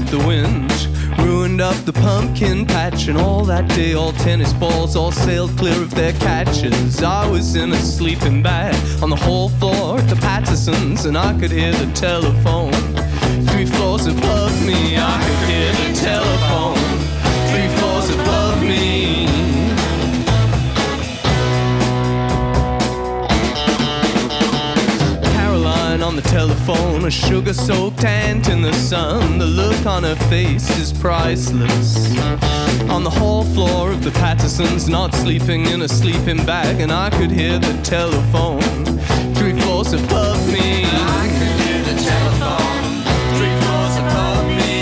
with the wind. Ruined up the pumpkin patch, and all that day all tennis balls all sailed clear of their catches. I was in a sleeping bag on the whole floor at the Pattersons, and I could hear the telephone 3 floors above me. I could hear the telephone 3 floors above me. On the telephone, a sugar-soaked ant in the sun. The look on her face is priceless. On the hall floor of the Pattersons, not sleeping in a sleeping bag, and I could hear the telephone 3 floors above me. I could hear the telephone 3 floors above me.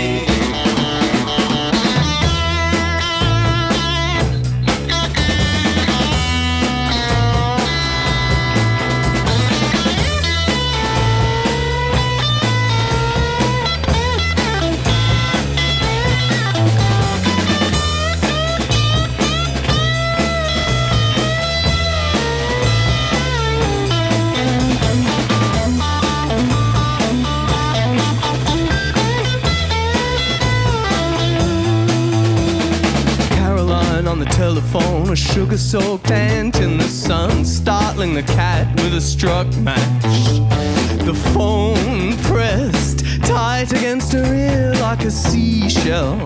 On the telephone, a sugar-soaked ant in the sun, startling the cat with a struck match. The phone pressed tight against her ear like a seashell.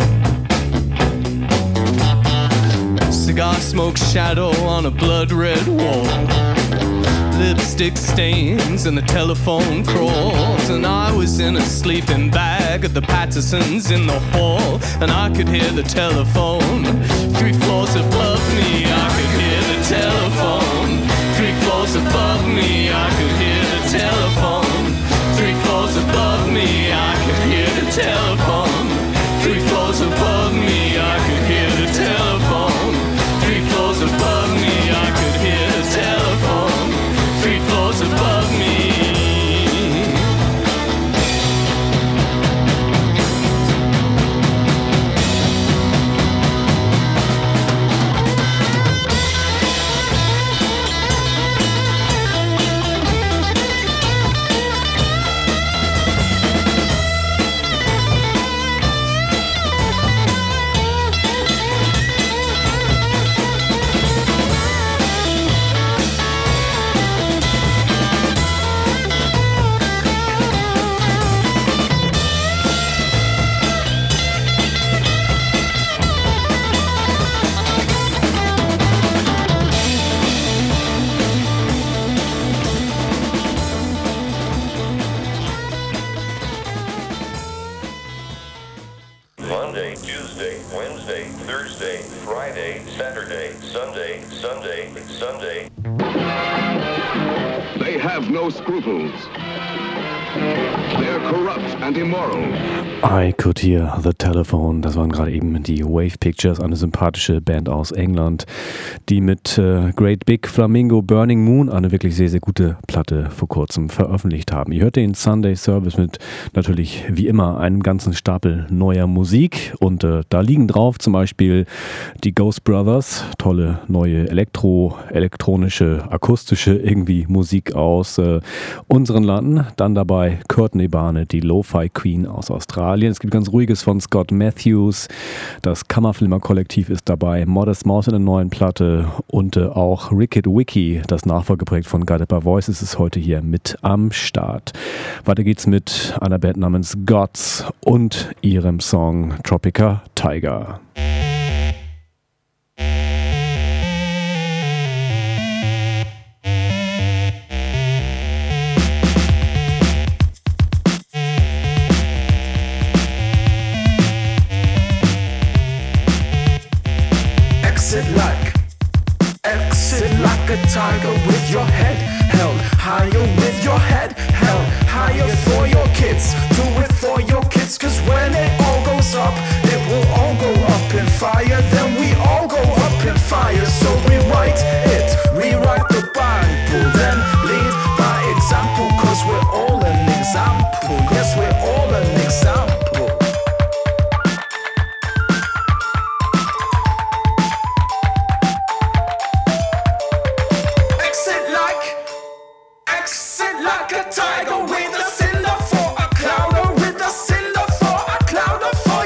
Cigar smoke shadow on a blood-red wall. Lipstick stains and the telephone crawls, and I was in a sleeping bag at the Pattersons in the hall, and I could hear the telephone 3 floors above me. I could hear the telephone 3 floors above me. I could hear the telephone 3 floors above me. I could hear the telephone 3 floors above me. I could hear the telephone 3 floors above me. I could hear the telephone 3 floors above me. Monday, Tuesday, Wednesday, Thursday, Friday, Saturday, Sunday, Sunday, Sunday. They have no scruples. They're corrupt and immoral. I Could Hear the Telephone. Das waren gerade eben die Wave Pictures, eine sympathische Band aus England, die mit Great Big Flamingo Burning Moon eine wirklich sehr, sehr gute Platte vor kurzem veröffentlicht haben. Ihr hört den Sunday Service mit natürlich wie immer einem ganzen Stapel neuer Musik, und da liegen drauf zum Beispiel die Ghost Brothers, tolle neue elektronische, akustische irgendwie Musik aus unseren Landen. Dann dabei Courtney Barnett, die Lo-Fi Queen aus Australien. Es gibt ganz Ruhiges von Scott Matthews. Das Kammerfilmer-Kollektiv ist dabei. Modest Mouse in der neuen Platte. Und auch Rickett Wiki, das Nachfolgeprojekt von Guided by Voices, ist heute hier mit am Start. Weiter geht's mit einer Band namens Gods und ihrem Song Tropica Tiger. Exit like a tiger with your head held higher, with your head held higher for your kids. Do it for your kids, cause when it all goes up, it will all go up in fire. Then we all go up in fire. So rewrite it, rewrite the Bible, then lead by example, cause we're all an example. Yes, we're all an example. Like a tiger with a cinder for a cloud, or with a cinder for a cloud, or for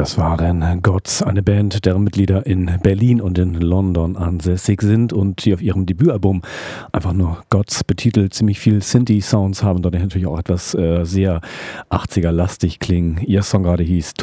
Das waren Gods, eine Band, deren Mitglieder in Berlin und in London ansässig sind und die auf ihrem Debütalbum einfach nur Gods betitelt ziemlich viel Synthi-Sounds haben, dadurch natürlich auch etwas sehr 80er-lastig klingen. Ihr Song gerade hieß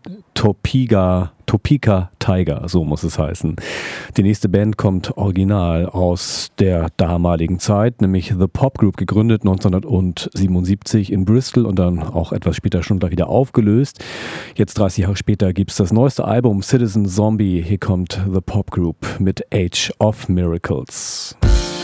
Topeka Tiger, so muss es heißen. Die nächste Band kommt original aus der damaligen Zeit, nämlich The Pop Group, gegründet 1977 in Bristol und dann auch etwas später schon gleich wieder aufgelöst. Jetzt 30 Jahre später gibt es das neueste Album Citizen Zombie. Hier kommt The Pop Group mit Age of Miracles.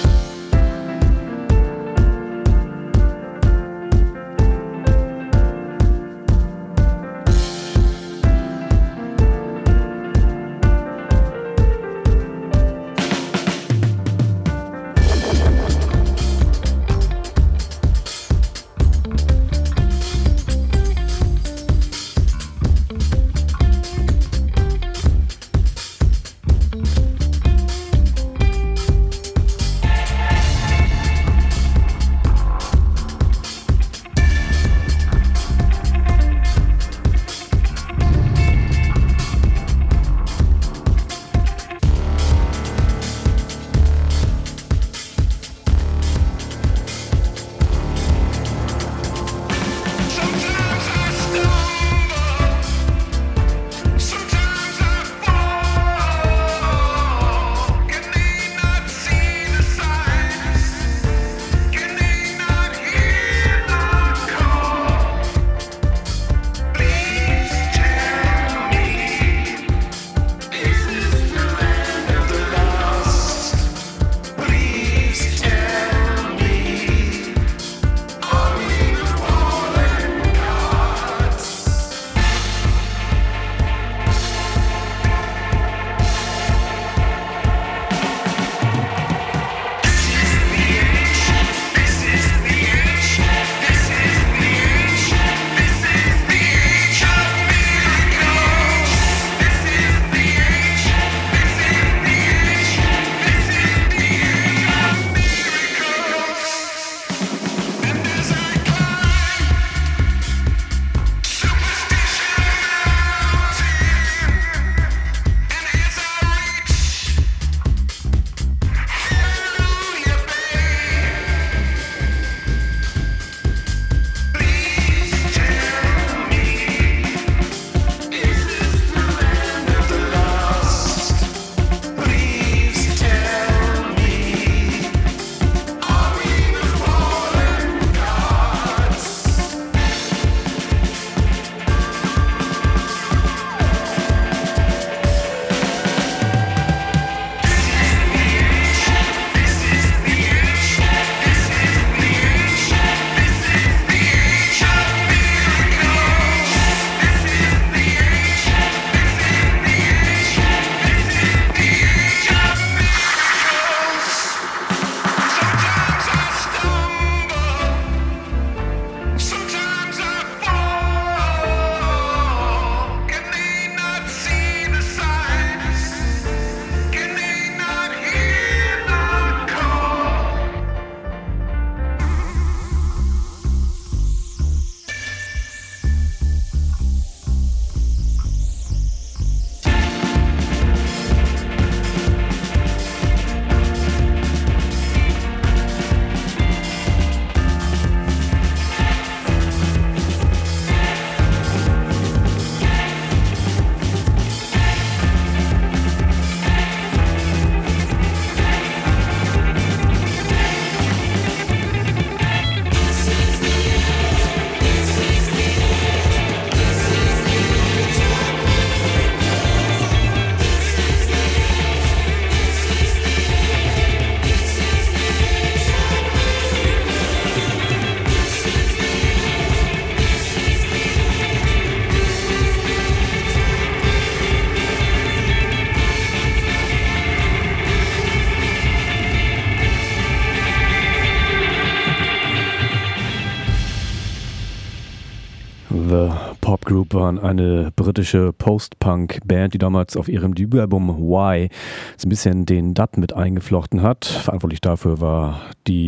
The Pop Group waren eine britische Post-Punk-Band, die damals auf ihrem Debütalbum Why so ein bisschen den Dub mit eingeflochten hat. Verantwortlich dafür war die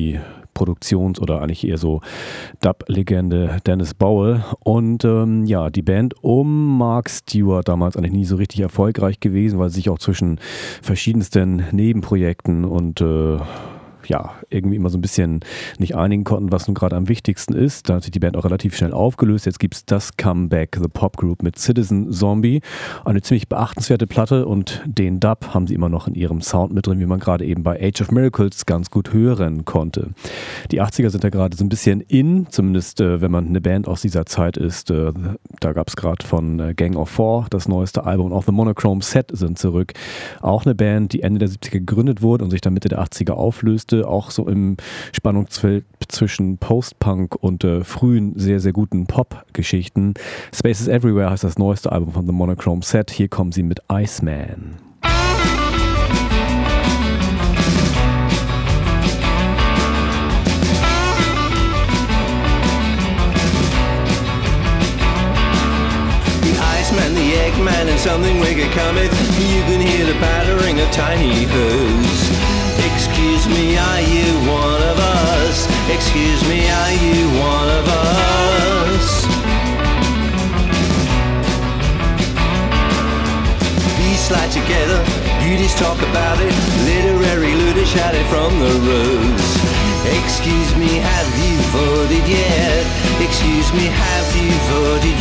Produktions- oder eigentlich eher so Dub-Legende Dennis Bowell. Und die Band um Mark Stewart damals eigentlich nie so richtig erfolgreich gewesen, weil sie sich auch zwischen verschiedensten Nebenprojekten und irgendwie immer so ein bisschen nicht einigen konnten, was nun gerade am wichtigsten ist. Da hat sich die Band auch relativ schnell aufgelöst. Jetzt gibt es das Comeback, The Pop Group mit Citizen Zombie. Eine ziemlich beachtenswerte Platte und den Dub haben sie immer noch in ihrem Sound mit drin, wie man gerade eben bei Age of Miracles ganz gut hören konnte. Die 80er sind ja gerade so ein bisschen in, zumindest wenn man eine Band aus dieser Zeit ist. Da gab es gerade von Gang of Four das neueste Album, und auch The Monochrome Set sind zurück. Auch eine Band, die Ende der 70er gegründet wurde und sich dann Mitte der 80er auflöste, auch so im Spannungsfeld zwischen Post-Punk und frühen, sehr, sehr guten Pop-Geschichten. Spaces Everywhere heißt das neueste Album von The Monochrome Set. Hier kommen sie mit Iceman. Man, the Eggman, and something wicked cometh. You can hear the pattering of tiny hooves. Excuse me, are you one of us? Excuse me, are you one of us? Beasts lie together, beauties talk about it. Literary looters shout it from the roofs. Excuse me, have you voted yet? Excuse me, have you voted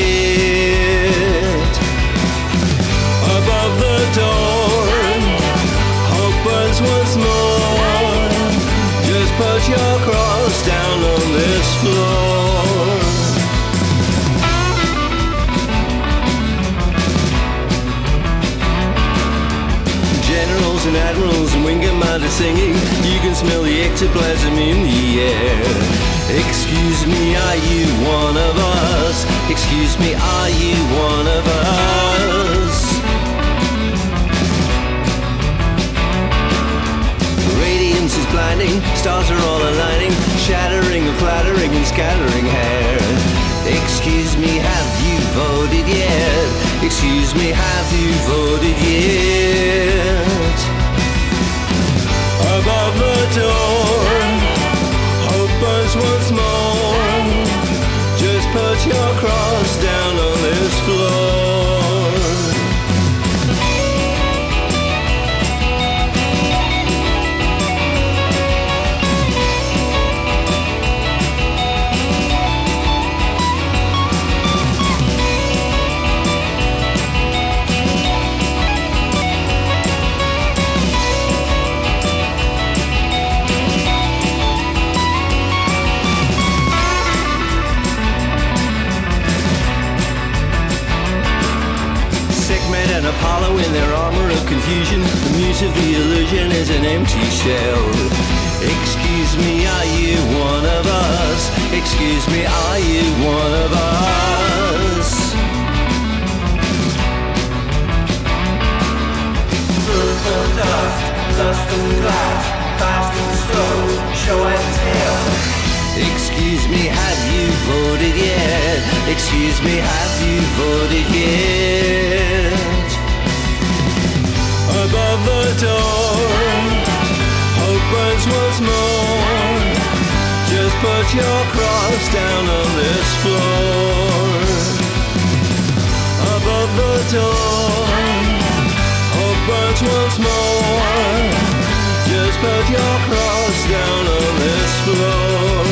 yet? Above the door, hope burns once more. Just put your cross down on this floor. Generals and admirals and wing commanders singing. You can smell the ectoplasm in the air. Excuse me, are you one of us? Excuse me, are you one of us? Radiance is blinding, stars are all aligning, shattering and flattering and scattering hair. Excuse me, have you voted yet? Excuse me, have you voted yet? Above the door, hope burns once more. Just put your cross down on this floor. Apollo in their armor of confusion. The muse of the illusion is an empty shell. Excuse me, are you one of us? Excuse me, are you one of us? Fruit of dust, dust and glass, fast and slow, show and tell. Excuse me, have you voted yet? Excuse me, have you voted yet? Above the door, hope burns once more. Just put your cross down on this floor. Above the door, hope burns once more. Just put your cross down on this floor.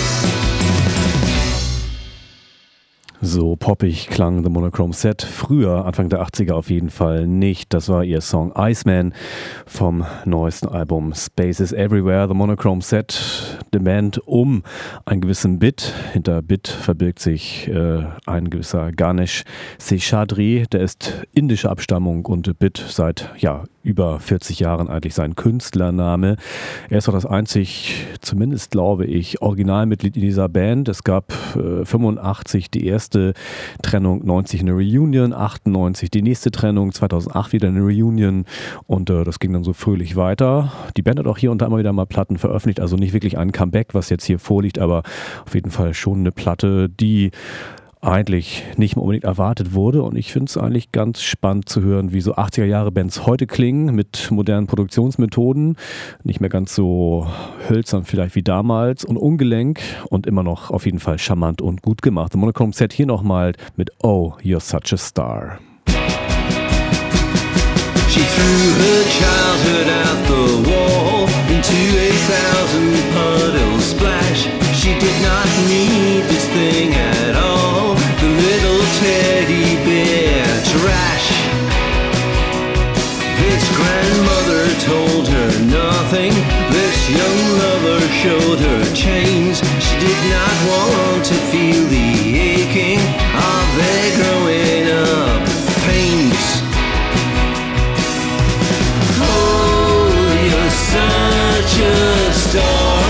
So poppig klang The Monochrome Set früher, Anfang der 80er auf jeden Fall nicht. Das war ihr Song Iceman vom neuesten Album Spaces Everywhere. The Monochrome Set, die Band um einen gewissen Bit. Hinter Bit verbirgt sich ein gewisser Ganesh Seshadri, der ist indischer Abstammung und Bit seit über 40 Jahren eigentlich sein Künstlername. Er ist auch das einzig, zumindest glaube ich, Originalmitglied in dieser Band. Es gab 85 die erste Trennung, 90 eine Reunion, 98 die nächste Trennung, 2008 wieder eine Reunion und das ging dann so fröhlich weiter. Die Band hat auch hier und da immer wieder mal Platten veröffentlicht, also nicht wirklich ein Comeback, was jetzt hier vorliegt, aber auf jeden Fall schon eine Platte, die eigentlich nicht mehr unbedingt erwartet wurde. Und ich finde es eigentlich ganz spannend zu hören, wie so 80er-Jahre-Bands heute klingen mit modernen Produktionsmethoden. Nicht mehr ganz so hölzern vielleicht wie damals und ungelenk und immer noch auf jeden Fall charmant und gut gemacht. The Monochrome Set hier nochmal mit Oh, You're Such a Star. She threw her childhood out the wall into 8,000 puddles splash. She did not need this thing at all, the little teddy bear trash. This grandmother told her nothing, this young lover showed her chains. She did not want to feel the aching of their growing up pains. Such a star.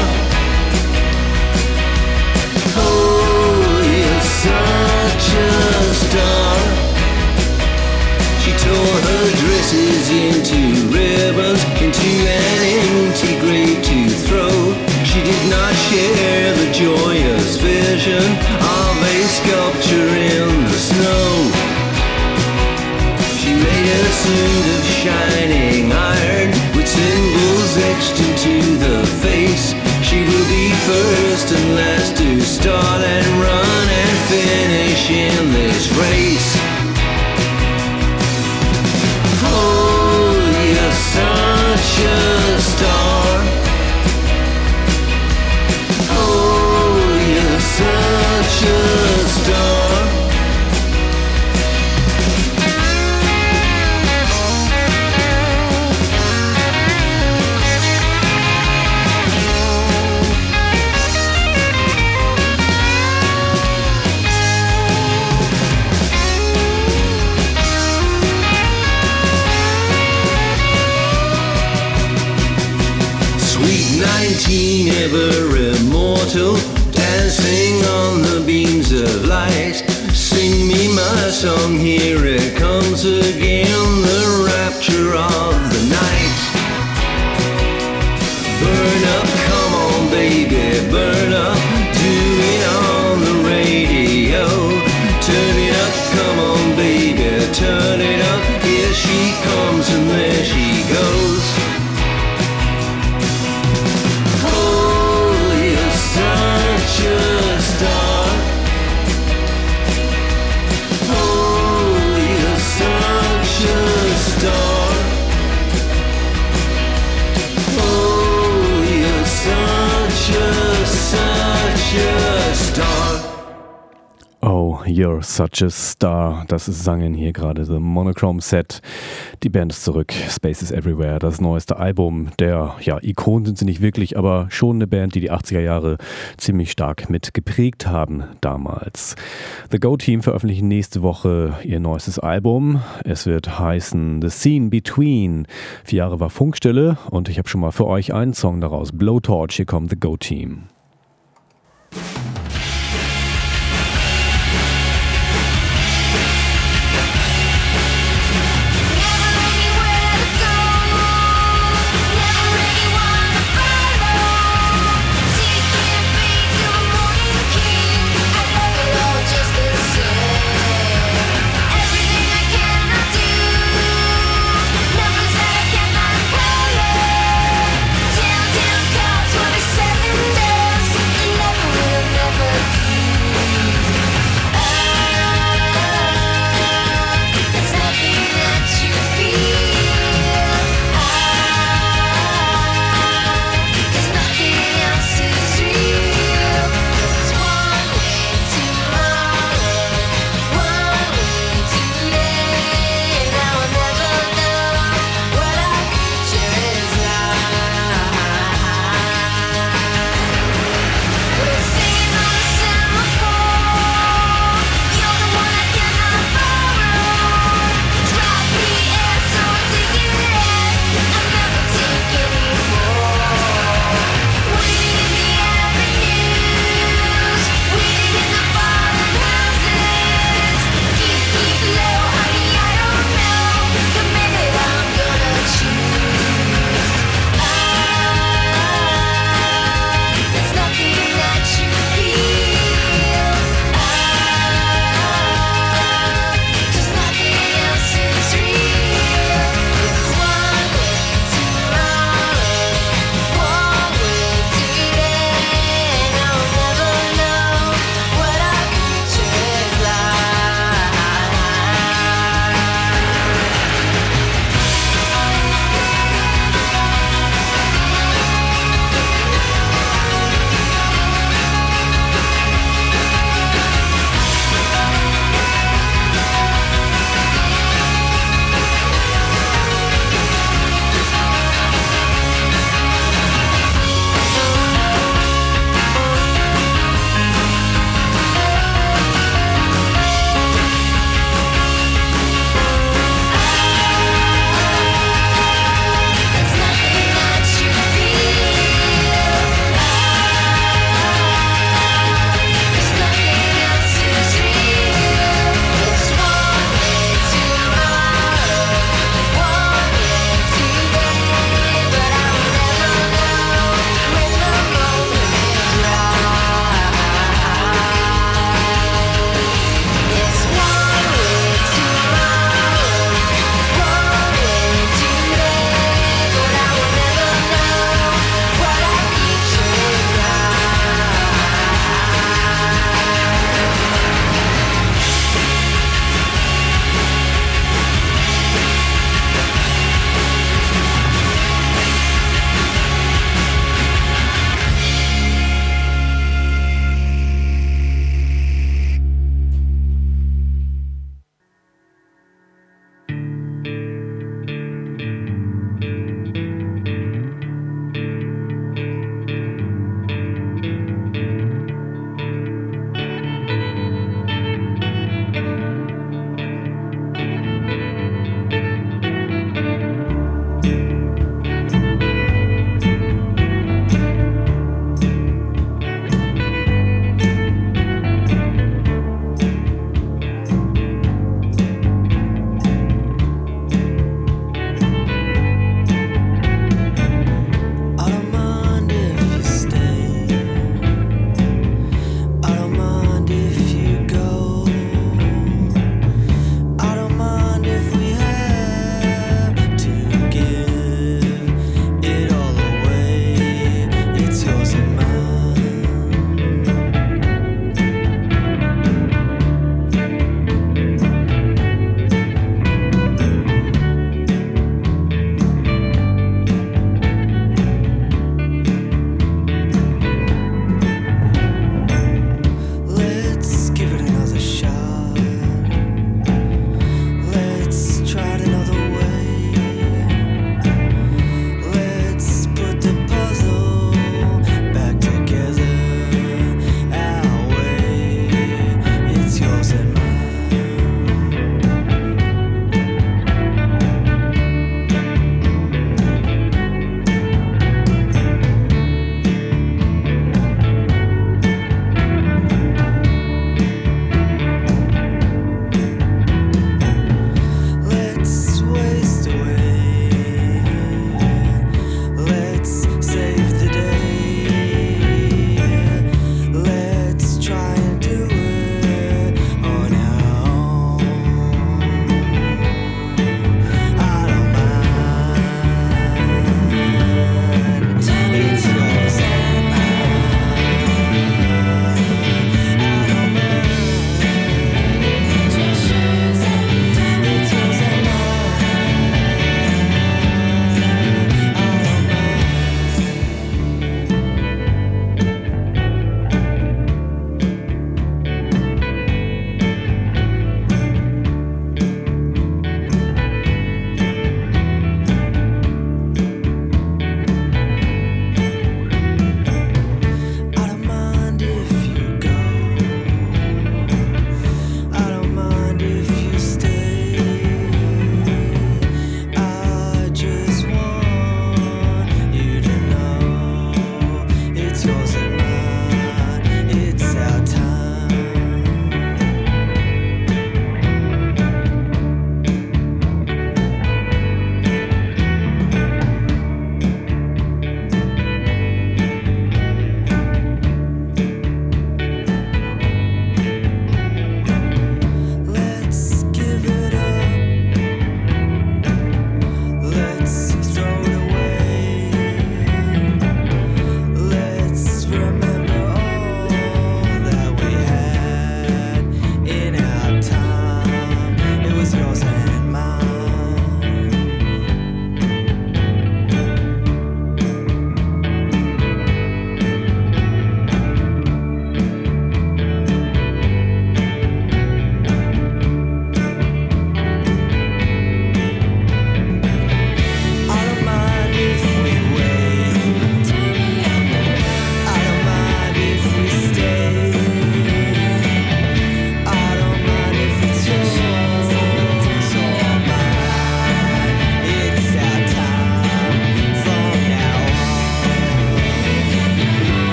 Oh, you're such a star. She tore her dresses into ribbons, into an empty grave to throw. She did not share the joyous vision of a sculpture in the snow. She made a suit of shining iron with symbols etched into the face. She will be first and last to start and run and finish in this race. Oh, you're such a star. Oh, you're such a star. Sweet 19, ever immortal, dancing on the beams of light. Sing me my song, here it comes again, the rapture of the night. Burn up, come on baby, burn up, do it on the radio. Turn it up, come on baby, turn it up, here she comes and there she goes. Such a star. Oh, you're such a star. Oh, you're such a star. Oh, You're Such a Star. Das sangen hier gerade The Monochrome Set. Die Band ist zurück. Space is Everywhere, das neueste Album. Ikonen sind sie nicht wirklich, aber schon eine Band, die die 80er Jahre ziemlich stark mit geprägt haben damals. The Go Team veröffentlichen nächste Woche ihr neuestes Album. Es wird heißen The Scene Between. 4 Jahre war Funkstille und ich habe schon mal für euch einen Song daraus. Blowtorch, hier kommt The Go Team. Downtown cars 27 down.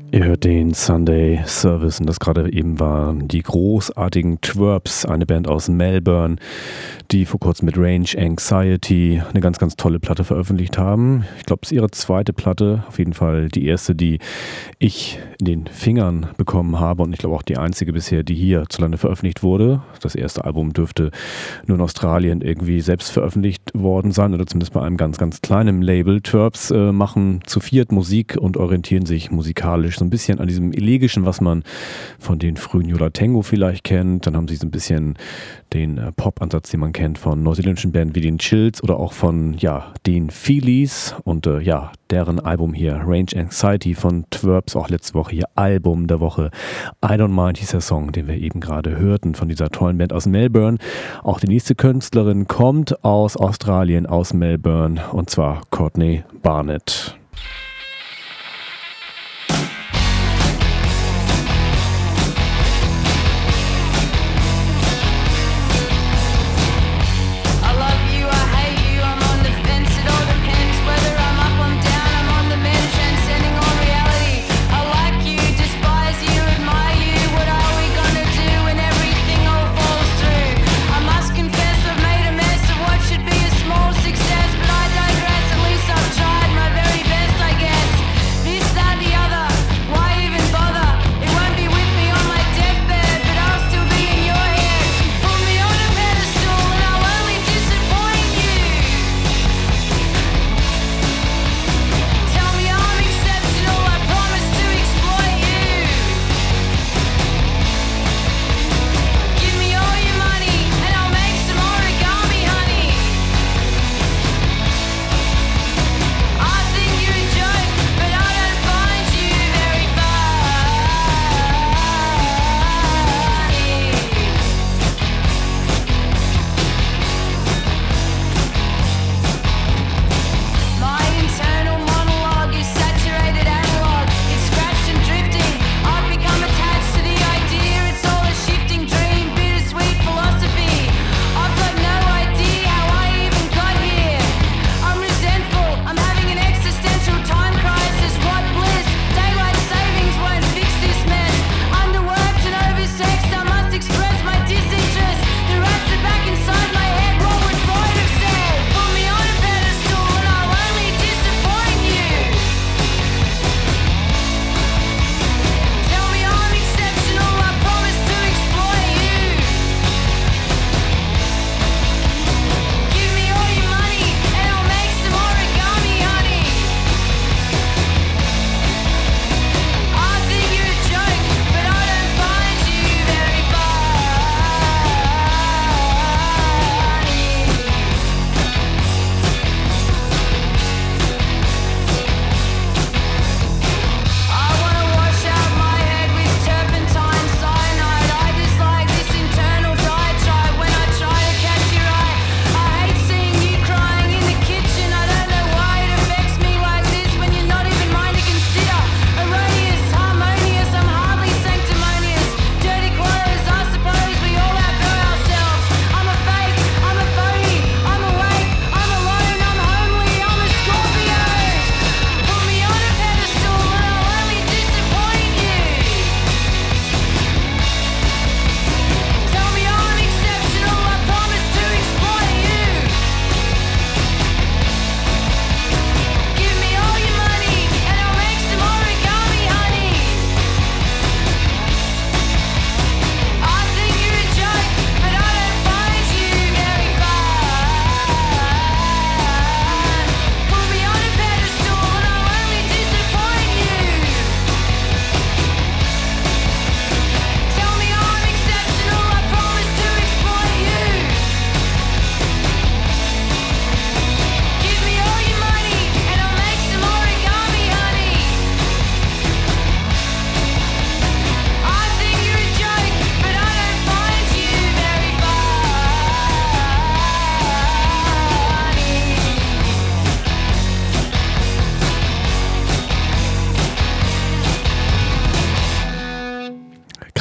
Ihr hört den Sunday Service und das gerade eben waren die großartigen Twerps, eine Band aus Melbourne, die vor kurzem mit Range Anxiety eine ganz, ganz tolle Platte veröffentlicht haben. Ich glaube, es ist ihre zweite Platte, auf jeden Fall die erste, die ich in den Fingern bekommen habe und ich glaube auch die einzige bisher, die hierzulande veröffentlicht wurde. Das erste Album dürfte nur in Australien irgendwie selbst veröffentlicht worden sein oder zumindest bei einem ganz, ganz kleinen Label. Twerps machen zu viert Musik und orientieren sich musikalisch so ein bisschen an diesem Elegischen, was man von den frühen Yo La Tengo vielleicht kennt. Dann haben sie so ein bisschen den Pop-Ansatz, den man kennt von neuseeländischen Band wie den Chills oder auch von den Feelies und deren Album hier Range Anxiety von Twerps, auch letzte Woche hier Album der Woche. I Don't Mind hieß der Song, den wir eben gerade hörten von dieser tollen Band aus Melbourne. Auch die nächste Künstlerin kommt aus Australien, aus Melbourne und zwar Courtney Barnett. Success, but I digress. At least I've tried my very best.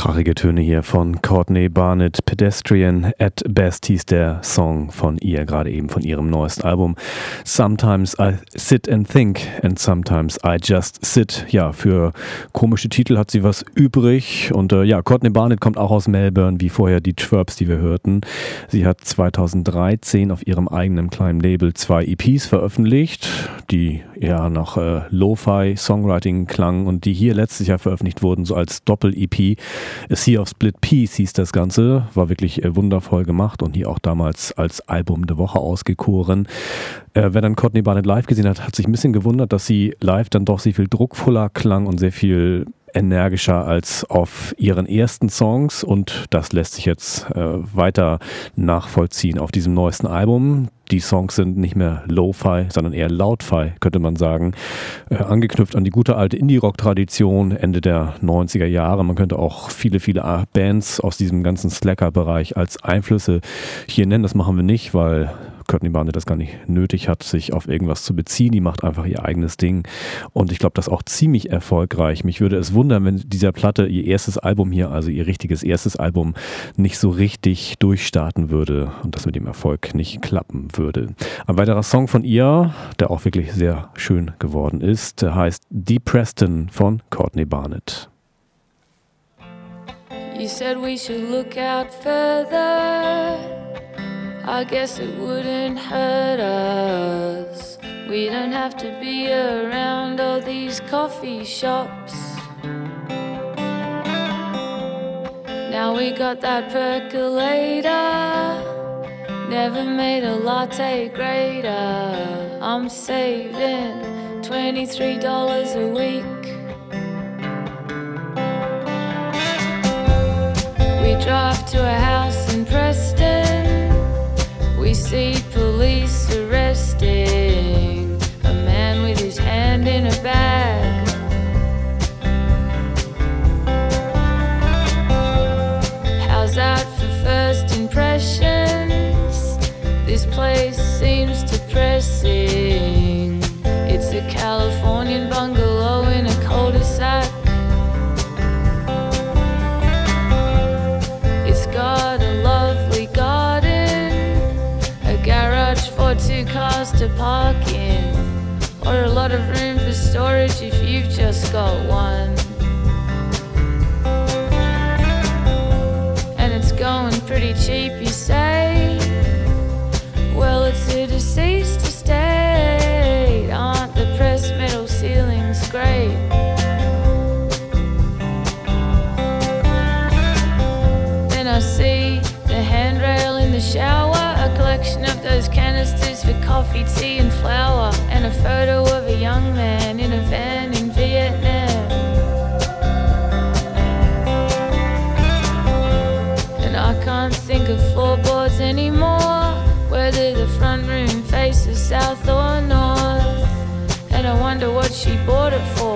Englischsprachige Töne hier von Courtney Barnett. Pedestrian at Best hieß der Song von ihr, gerade eben von ihrem neuesten Album. Sometimes I sit and think and sometimes I just sit. Ja, für komische Titel hat sie was übrig. Und ja, Courtney Barnett kommt auch aus Melbourne, wie vorher die Twerps, die wir hörten. Sie hat 2013 auf ihrem eigenen kleinen Label 2 EPs veröffentlicht, die ja nach Lo-Fi-Songwriting klangen und die hier letztes Jahr veröffentlicht wurden, so als Doppel-EP. A Sea of Split Peas hieß das Ganze, war wirklich wundervoll gemacht und hier auch damals als Album der Woche ausgekoren. Wer dann Courtney Barnett live gesehen hat, hat sich ein bisschen gewundert, dass sie live dann doch sehr viel druckvoller klang und sehr viel energischer als auf ihren ersten Songs, und das lässt sich jetzt weiter nachvollziehen auf diesem neuesten Album. Die Songs sind nicht mehr Lo-Fi, sondern eher Loud-Fi, könnte man sagen. Angeknüpft an die gute alte Indie-Rock-Tradition Ende der 90er Jahre. Man könnte auch viele Bands aus diesem ganzen Slacker-Bereich als Einflüsse hier nennen. Das machen wir nicht, weil Courtney Barnett das gar nicht nötig hat, sich auf irgendwas zu beziehen. Die macht einfach ihr eigenes Ding. Und ich glaube, das auch ziemlich erfolgreich. Mich würde es wundern, wenn dieser Platte, ihr erstes Album hier, also ihr richtiges erstes Album, nicht so richtig durchstarten würde und das mit dem Erfolg nicht klappen würde. Ein weiterer Song von ihr, der auch wirklich sehr schön geworden ist, heißt Deep Preston von Courtney Barnett. You said we should look out further. I guess it wouldn't hurt us. We don't have to be around all these coffee shops. Now we got that percolator. Never made a latte greater. I'm saving $23 a week. We drive to a house in Preston. We see police arresting a man with his hand in a bag. How's that for first impressions? This place seems depressing. It's a Californian bungalow in a cul-de-sac. It's got a lovely garden, a garage for 2 cars to park in, or a lot of room for storage if you've just got one. And it's going pretty cheap, you say? Well, it's a deceased estate. Aren't the pressed metal ceilings great? Then I see the handrail in the shower, a collection of those canisters for coffee, tea and flour, and a photo of a young man in a van in Vietnam. And I can't think of floorboards anymore, whether the front room faces south or north, and I wonder what she bought it for.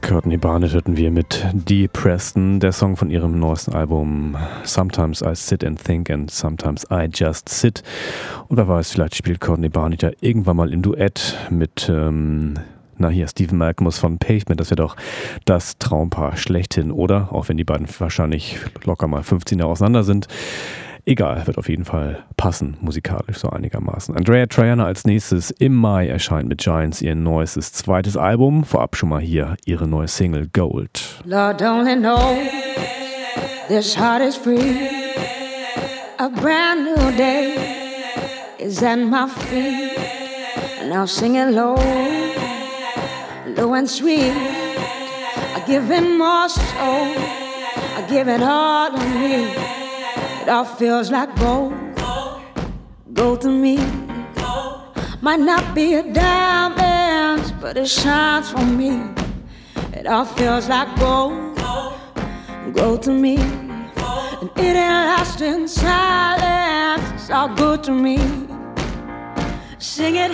Courtney Barnett hörten wir mit Dee Preston, der Song von ihrem neuesten Album Sometimes I Sit and Think and Sometimes I Just Sit. Und wer weiß, vielleicht spielt Courtney Barnett ja irgendwann mal im Duett mit Stephen Malkmus von Pavement. Das wäre doch das Traumpaar schlechthin, oder? Auch wenn die beiden wahrscheinlich locker mal 15 Jahre auseinander sind. Egal, wird auf jeden Fall passen, musikalisch so einigermaßen. Andrea Triana als nächstes im Mai erscheint mit Giants ihr neuestes zweites Album. Vorab schon mal hier ihre neue Single Gold. Lord only knows this heart is free. A brand new day is at my feet. Now sing it low, low and sweet. I give it more soul, I give it all of me. It all feels like gold, gold to me. Might not be a diamond, but it shines for me. It all feels like gold, gold to me. And it ain't lost in silence, it's all good to me. Sing it,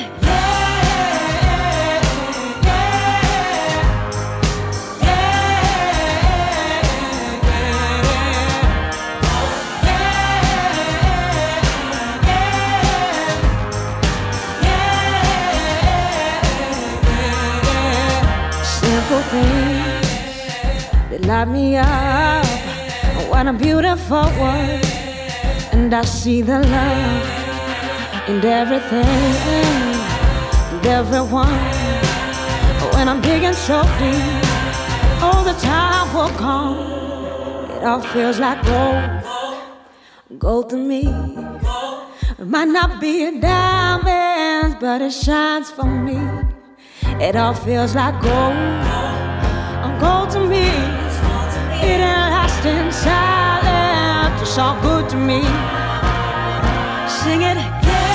things that light me up. What a beautiful world, and I see the love in everything and everyone. When I'm digging so deep, all the time will come. It all feels like gold, gold to me. It might not be a diamond, but it shines for me. It all feels like gold, gold to me. It ain't lost in silence, it's all good to me. Sing it,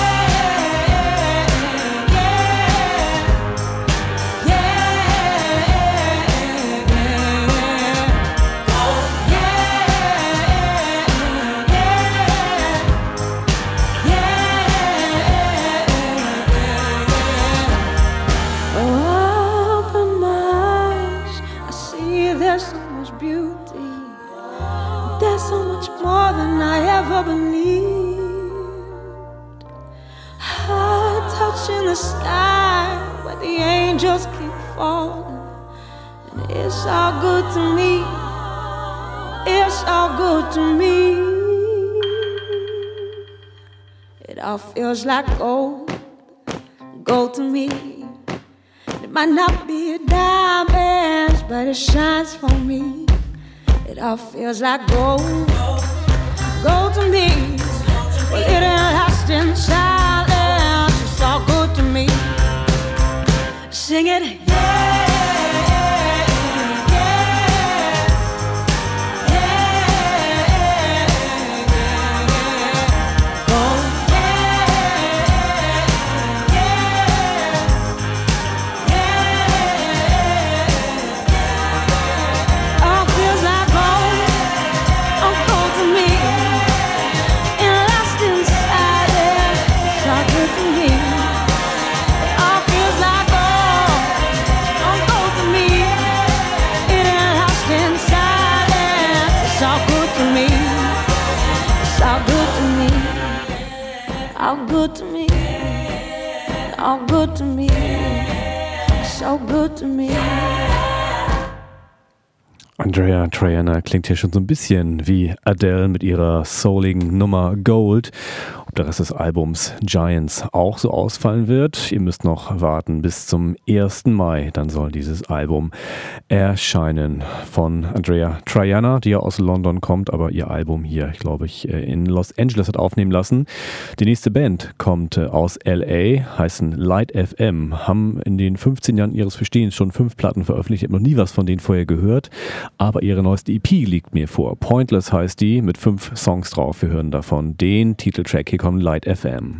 more than I ever believed. Heart touching the sky, where the angels keep falling. And it's all good to me. It's all good to me. It all feels like gold, gold to me. It might not be a diamond, but it shines for me. It all feels like gold, gold to me. Well, it ain't lost in silence, it's all good to me. Sing it, yeah. All good to me, all good to me, so good to me. Andrea Triana klingt hier schon so ein bisschen wie Adele mit ihrer souligen Nummer Gold. Ob der Rest des Albums Giants auch so ausfallen wird, ihr müsst noch warten bis zum 1. Mai. Dann soll dieses Album erscheinen von Andrea Triana, die ja aus London kommt, aber ihr Album hier, ich glaube, in Los Angeles hat aufnehmen lassen. Die nächste Band kommt aus LA, heißen Light FM, haben in den 15 Jahren ihres Bestehens schon 5 Platten veröffentlicht. Ich habe noch nie was von denen vorher gehört, aber ihre neueste EP liegt mir vor. Pointless heißt die, mit 5 Songs drauf. Wir hören davon den Titeltrack. Hier kommt Light FM.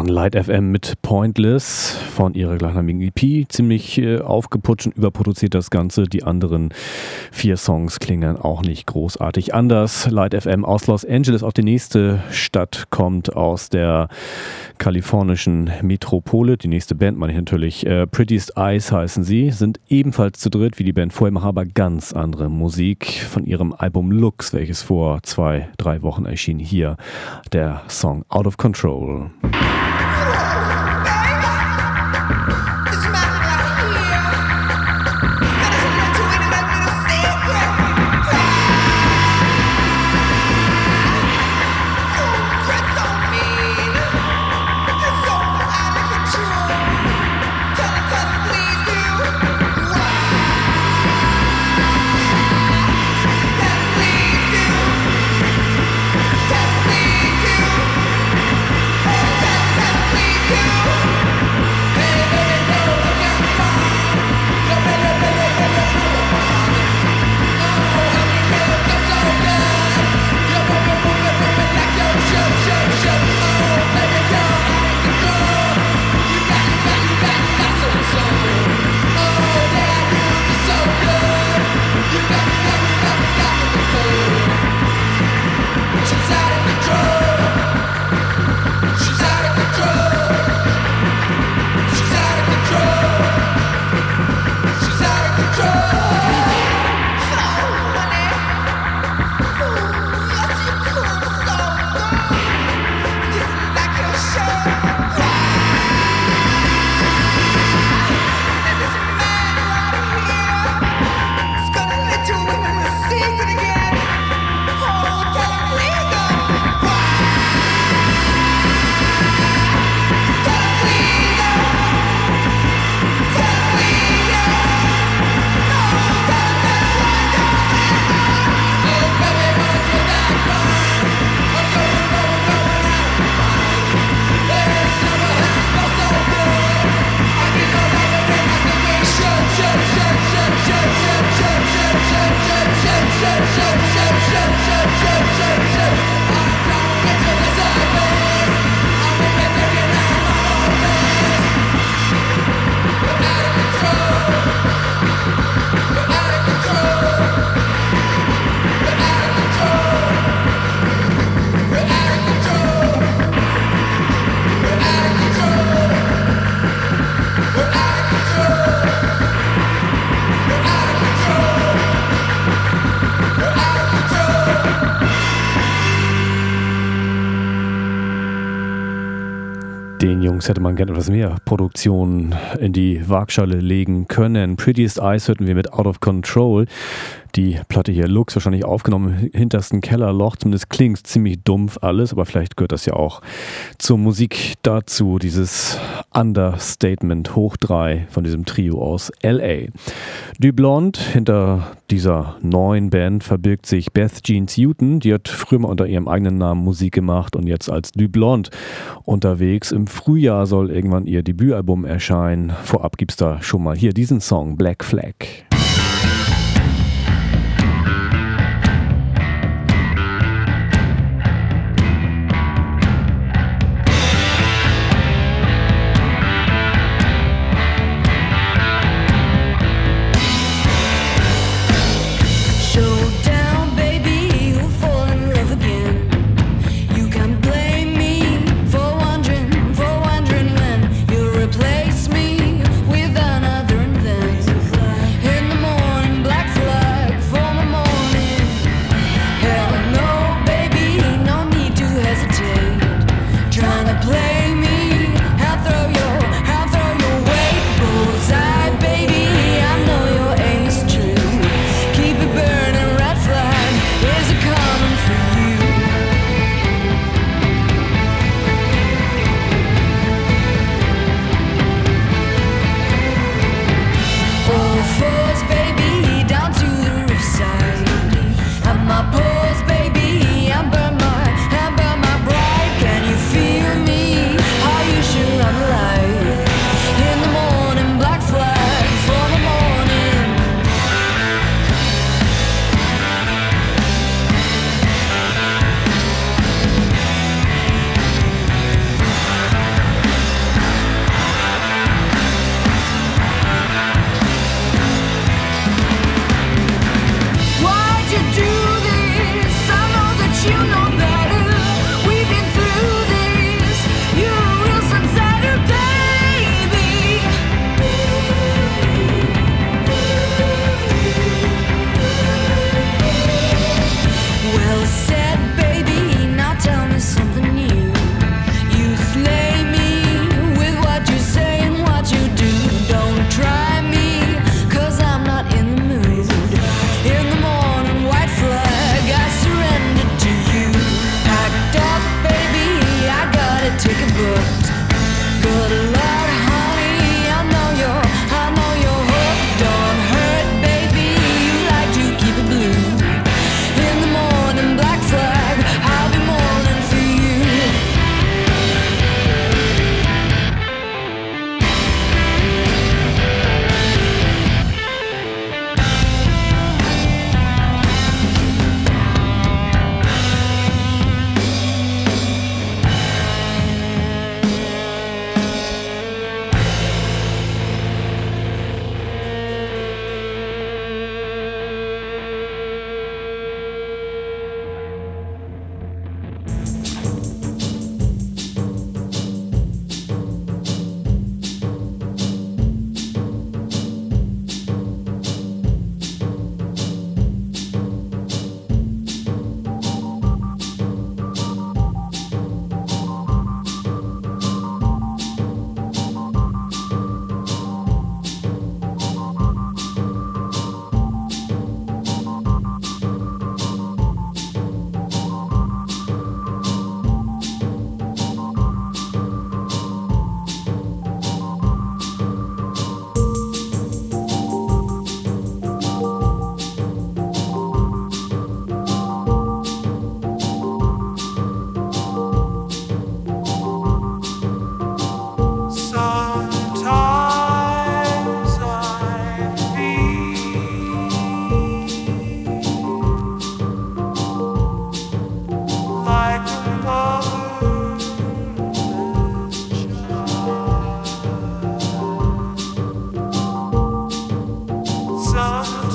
waren Light FM mit Pointless von ihrer gleichnamigen EP. Ziemlich aufgeputscht und überproduziert das Ganze. Die anderen 4 Songs klingen auch nicht großartig anders. Light FM aus Los Angeles. Auch die nächste Stadt kommt aus der kalifornischen Metropole. Die nächste Band meine ich natürlich. Prettiest Eyes heißen sie. Sind ebenfalls zu dritt wie die Band vorher, machen aber ganz andere Musik von ihrem Album Lux, welches vor 2-3 Wochen erschien. Hier der Song Out of Control. Hätte man gerne etwas mehr Produktion in die Waagschale legen können. Prettiest Eyes hörten wir mit Out of Control. Die Platte hier, Lux, wahrscheinlich aufgenommen im hintersten Kellerloch. Zumindest klingt ziemlich dumpf alles, aber vielleicht gehört das ja auch zur Musik dazu. Dieses Understatement hoch 3 von diesem Trio aus L.A. Du Blonde, hinter dieser neuen Band verbirgt sich Beth Jean Houghton. Die hat früher mal unter ihrem eigenen Namen Musik gemacht und jetzt als Du Blonde unterwegs. Im Frühjahr soll irgendwann ihr Debütalbum erscheinen. Vorab gibt's da schon mal hier diesen Song Black Flag. With another and then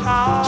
house.